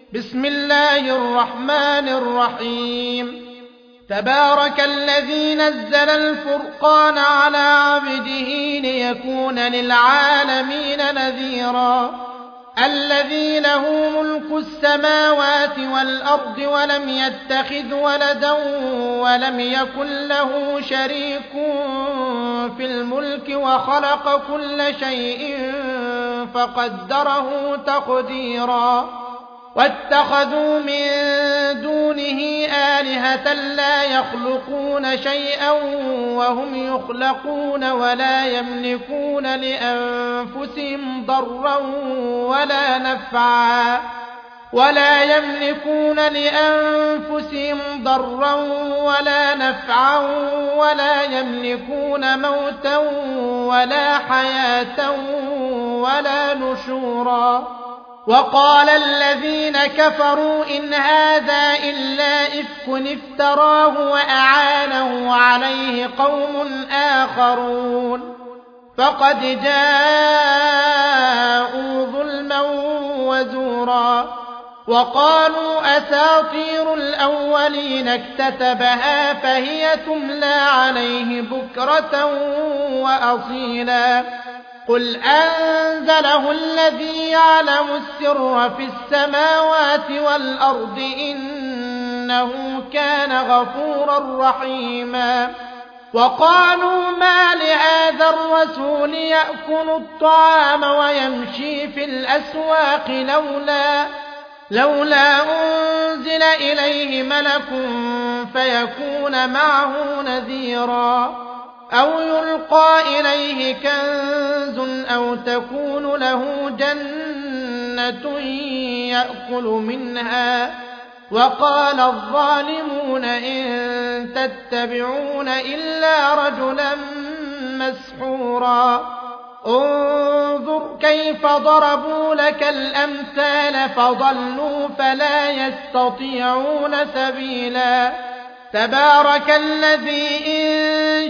بسم الله الرحمن الرحيم تبارك الذي نزل الفرقان على عبده ليكون للعالمين نذيرا الذي له ملك السماوات والأرض ولم يتخذ ولدا ولم يكن له شريك في الملك وخلق كل شيء فقدره تقديرا واتخذوا من دونه آلهة لا يخلقون شيئا وهم يخلقون ولا يملكون لأنفسهم ضرا ولا نفعا ولا يملكون موتا ولا حياة ولا نشورا وقال الذين كفروا إن هذا إلا إفك افتراه وأعانه عليه قوم آخرون فقد جاءوا ظلما وزورا وقالوا أساطير الأولين اكتتبها فهي تملى عليه بكرة وأصيلا قل أنزله الذي يعلم السر في السماوات والأرض إنه كان غفورا رحيما وقالوا ما لهذا الرسول يأكل الطعام ويمشي في الأسواق لولا أنزل إليه ملك فيكون معه نذيرا أو يلقى إليه كنز أو تكون له جنة يأكل منها وقال الظالمون إن تتبعون إلا رجلا مسحورا انظر كيف ضربوا لك الأمثال فضلوا فلا يستطيعون سبيلا تبارك الذي إن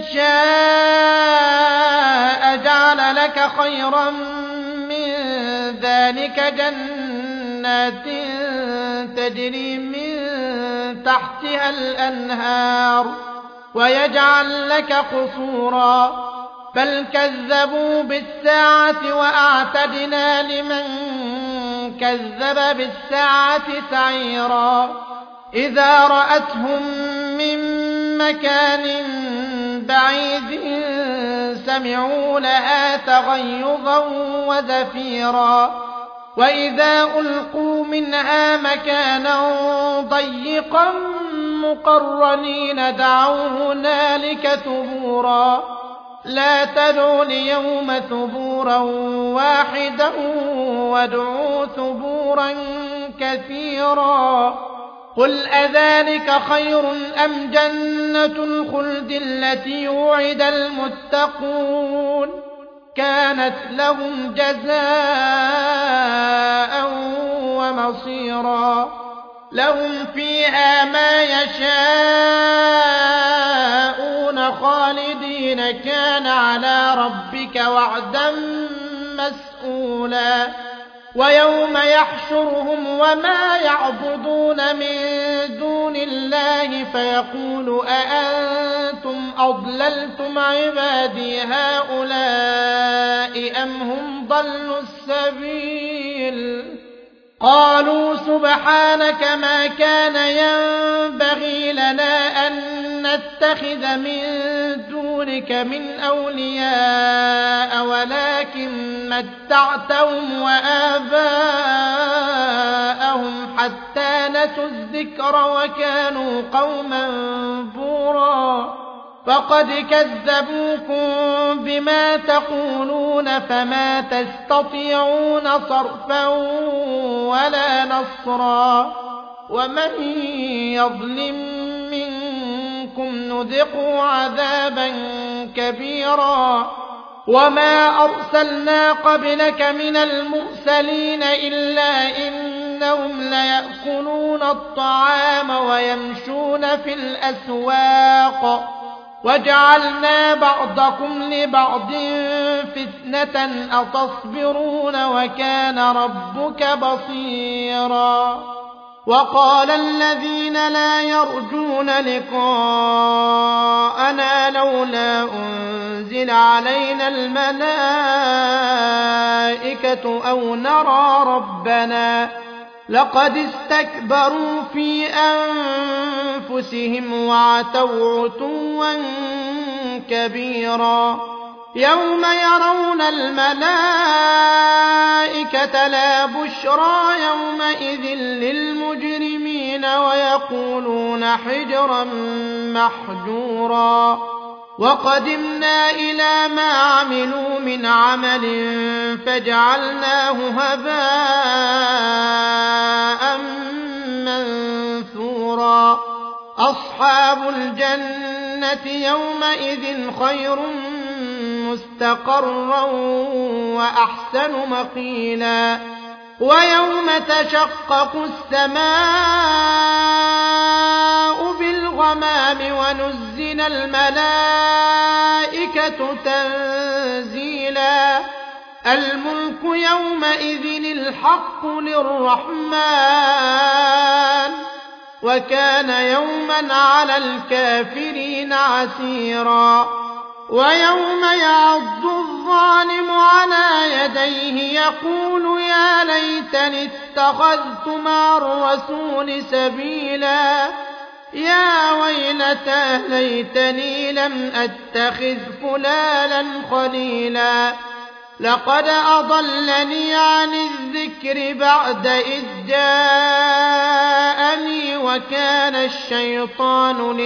شاء جعل لك خيرا من ذلك جنات تجري من تحتها الأنهار ويجعل لك قصورا بل كذبوا بالساعة وأعتدنا لمن كذب بالساعة سعيرا إذا رأتهم من مكان بعيد سمعوا لها تغيظا وزفيرا وإذا ألقوا منها مكانا ضيقا مقرنين دعوا هنالك ثبورا لا تدعوا اليوم ثبورا واحدا وادعوا ثبورا كثيرا قل أذلك خير أم جنة الخلد التي وعد المتقون كانت لهم جزاء ومصيرا لهم فيها ما يشاءون خالدين كان على ربك وعدا مسئولا ويوم يحشرهم وما يعبدون من دون الله فيقول أأنتم أضللتم عبادي هؤلاء أم هم ضلوا السبيل قالوا سبحانك ما كان ينبغي لنا أن نتخذ من دونك من أولياء ولكن متعتهم وآباءهم حتى نسوا الذكر وكانوا قوما بورا فقد كذبوكم بما تقولون فما تستطيعون صرفا ولا نصرا ومن يظلم منكم نذقه عذابا كبيرا وما أرسلنا قبلك من المرسلين إلا إنهم ليأكلون الطعام ويمشون في الأسواق وجعلنا بعضكم لبعض فتنة أتصبرون وكان ربك بصيرا وقال الذين لا يرجون لقاءنا لولا أنزل علينا الملائكة أو نرى ربنا لقد استكبروا في أنفسهم وعتوا عتوا كبيرا يوم يرون الملائكة لا بشرى يومئذ للمجرمين ويقولون حجرا محجورا وقدمنا إلى ما عملوا من عمل فجعلناه هباء منثورا أصحاب الجنة يومئذ خير مستقرا وأحسن مقيلا ويوم تشقق السماء بالغمام ونزل الملائكة تنزيلا الملك يومئذ الحق للرحمن وكان يوما على الكافرين عسيرا ويوم يعض الظالم على يديه يقول يا ليتني اتخذت مع الرسول سبيلا يا ويلتى ليتني لم أتخذ فلانا خليلا لقد أضلني عن الذكر بعد إذ جاءني وكان الشيطان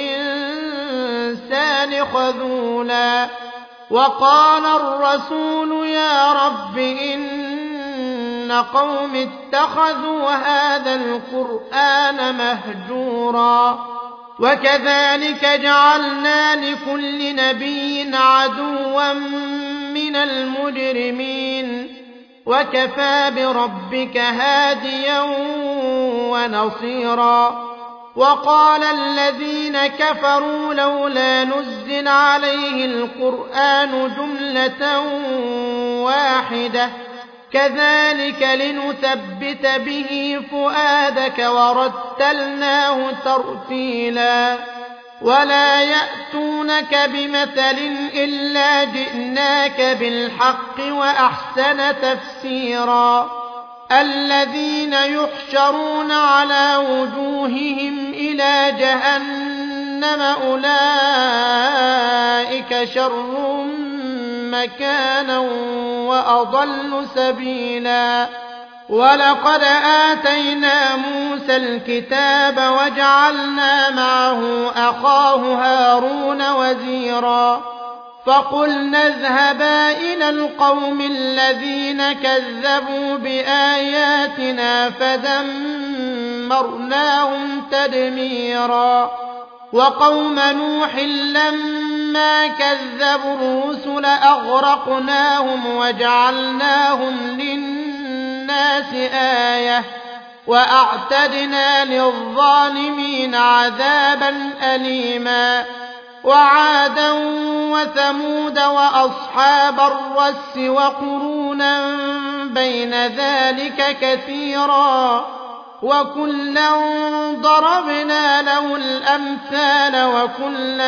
للإنسان خذولا وقال الرسول يا رب إن قوم اتخذوا هذا القرآن مهجورا وكذلك جعلنا لكل نبي عدوا من المجرمين وكفى بربك هاديا ونصيرا وقال الذين كفروا لولا نزل عليه القرآن جملة واحدة كذلك لنثبت به فؤادك ورتلناه ترتيلا ولا يأتونك بمثل إلا جئناك بالحق وأحسن تفسيرا الذين يحشرون على وجوههم إلى جهنم أولئك شر مكانا وأضل سبيلا ولقد آتينا موسى الكتاب وجعلنا معه أخاه هارون وزيرا فقلنا اذهبا إلى القوم الذين كذبوا بآياتنا فدمرناهم تدميرا وقوم نوح لما كذبوا الرسل أغرقناهم وجعلناهم للناس آية وأعتدنا للظالمين عذابا أليما وعادا وثمود وأصحاب الرس وقرونا بين ذلك كثيرا وكلا ضربنا له الأمثال وكلا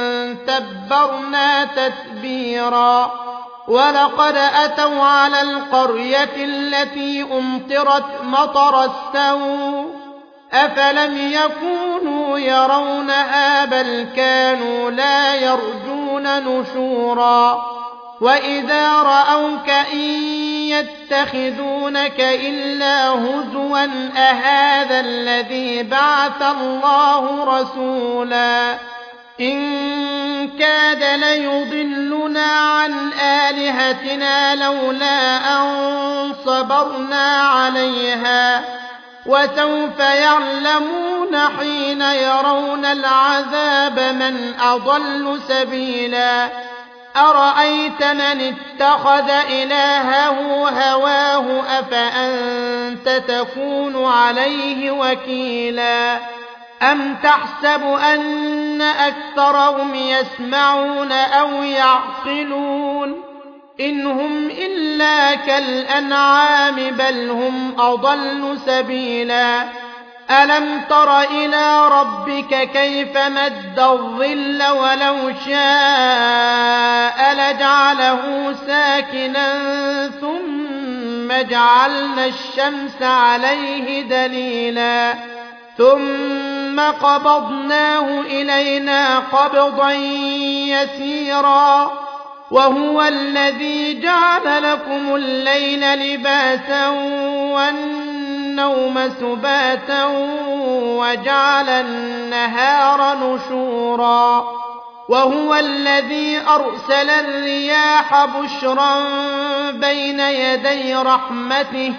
تبرنا تتبيرا ولقد أتوا على القرية التي أمطرت مطر السوء أفلم يكونوا يرونها بل كانوا لا يرجون نشورا وإذا رأوك إن يتخذونك إلا هزوا أهذا الذي بعث الله رسولا إن كاد ليضلنا عن آلهتنا لولا أن صبرنا عليها وسوف يعلمون حين يرون العذاب من أضل سبيلا أرأيت من اتخذ إلهه هواه أفأنت تكون عليه وكيلا أم تحسب أن أكثرهم يسمعون أو يعقلون إن هم إلا كالأنعام بل هم أضل سبيلا ألم تر إلى ربك كيف مد الظل ولو شاء لجعله ساكنا ثم جعلنا الشمس عليه دليلا ثم قبضناه إلينا قبضا يسيرا وهو الذي جعل لكم الليل لباسا والنوم سباتا وجعل النهار نشورا وهو الذي أرسل الرياح بشرا بين يدي رحمته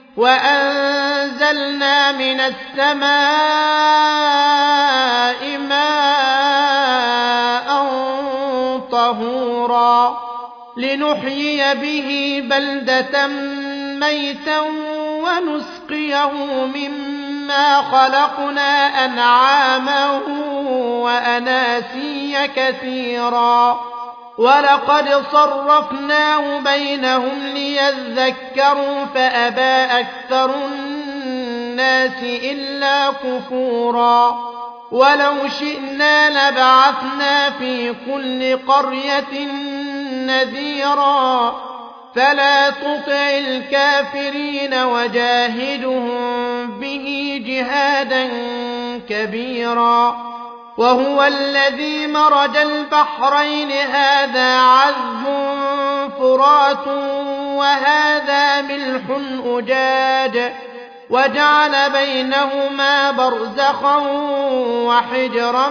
وأنزلنا من السماء ماء طهورا لنحيي به بلدة ميتا ونسقيه مما خلقنا أنعاما وأناسيا كثيرا ولقد صرفناه بينهم ليذكروا فأبى أكثر الناس إلا كفورا ولو شئنا لبعثنا في كل قرية نذيرا فلا تطع الكافرين وجاهدهم به جهادا كبيرا وهو الذي مرج البحرين هذا عذب فرات وهذا ملح أجاج وجعل بينهما برزخا وحجرا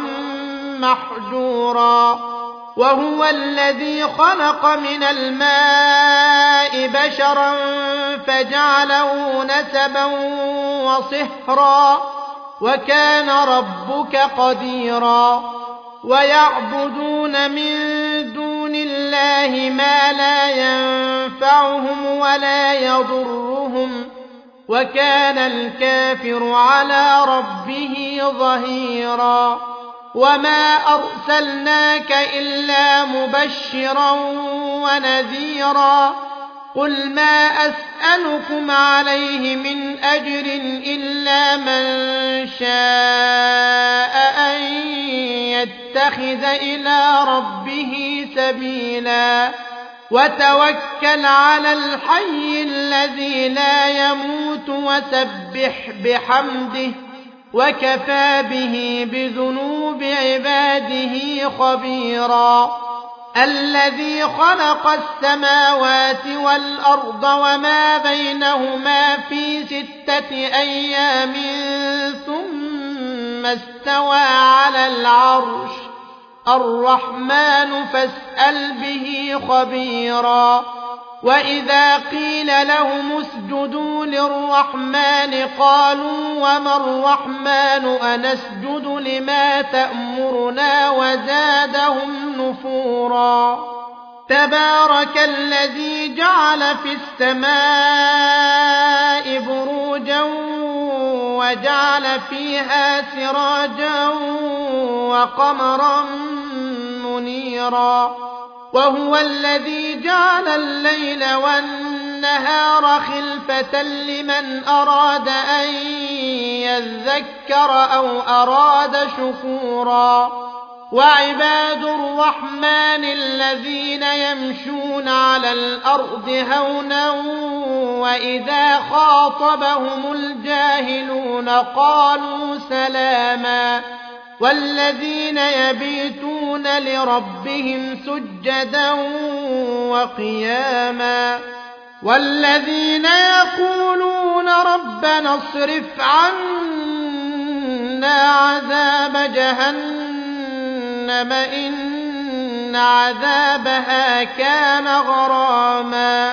محجورا وهو الذي خلق من الماء بشرا فجعله نسبا وصهرا وكان ربك قديرا ويعبدون من دون الله ما لا ينفعهم ولا يضرهم وكان الكافر على ربه ظهيرا وما أرسلناك إلا مبشرا ونذيرا قل ما أسألكم عليه من أجر إلا من شاء أن يتخذ إلى ربه سبيلا وتوكل على الحي الذي لا يموت وسبح بحمده وكفى به بذنوب عباده خبيرا الذي خلق السماوات والأرض وما بينهما في 6 أيام ثم استوى على العرش الرحمن فاسأل به خبيرا وإذا قيل لهم اسجدوا للرحمن قالوا وما الرحمن أنسجد لما تأمرنا وزادهم نفورا تبارك الذي جعل في السماء بروجا وجعل فيها سراجا وقمرا منيرا وهو الذي جعل الليل والنهار خلفة لمن أراد أن يذكر أو أراد شكورا وعباد الرحمن الذين يمشون على الأرض هونا وإذا خاطبهم الجاهلون قالوا سلاما والذين يبيتون لربهم سجدا وقياما والذين يقولون ربنا اصرف عنا عذاب جهنم إن عذابها كان غراما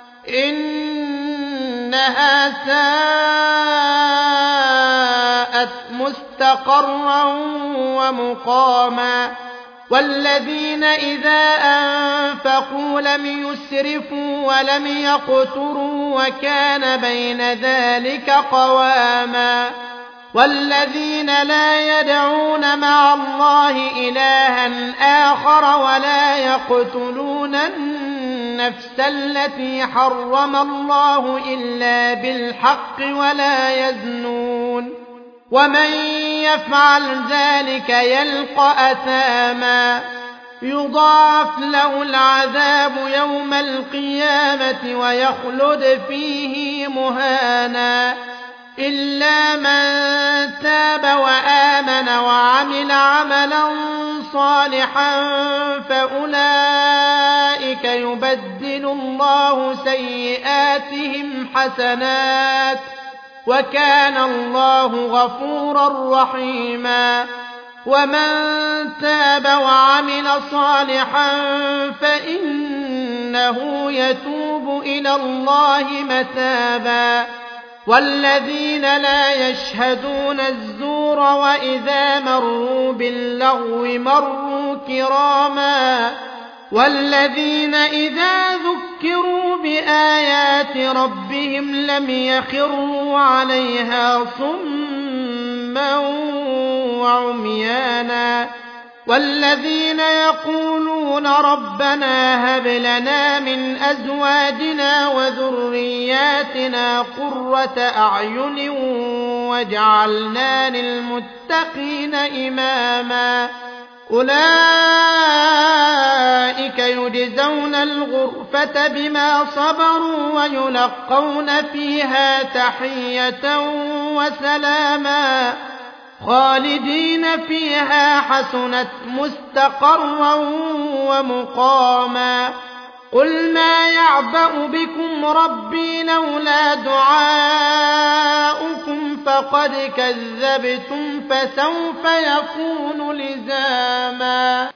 إنها ساءت مستقرا ومقاما والذين إذا أنفقوا لم يسرفوا ولم يقتروا وكان بين ذلك قواما والذين لا يدعون مع الله إلها آخر ولا يقتلون النفس التي حرم الله إلا بالحق ولا يزنون ومن يفعل ذلك يلقى أثاما يضاعف له العذاب يوم القيامة ويخلد فيه مهانا إلا من تاب وآمن وعمل عملا صالحا فأولئك يبدل الله سيئاتهم حسنات وكان الله غفورا رحيما ومن تاب وعمل صالحا فإنه يتوب إلى الله متابا والذين لا يشهدون الزور وإذا مروا باللغو مروا كراما والذين إذا ذكروا بآيات ربهم لم يخروا عليها صما وعميانا والذين يقولون ربنا هب لنا من أزواجنا وذرياتنا قرة أعين واجعلنا للمتقين إماما أولئك يجزون الغرفة بما صبروا ويلقون فيها تحية وسلاما خالدين فيها حسنت مستقرا ومقاما قل ما يعبأ بكم ربي لولا دعاؤكم فقد كذبتم فسوف يكون لزاما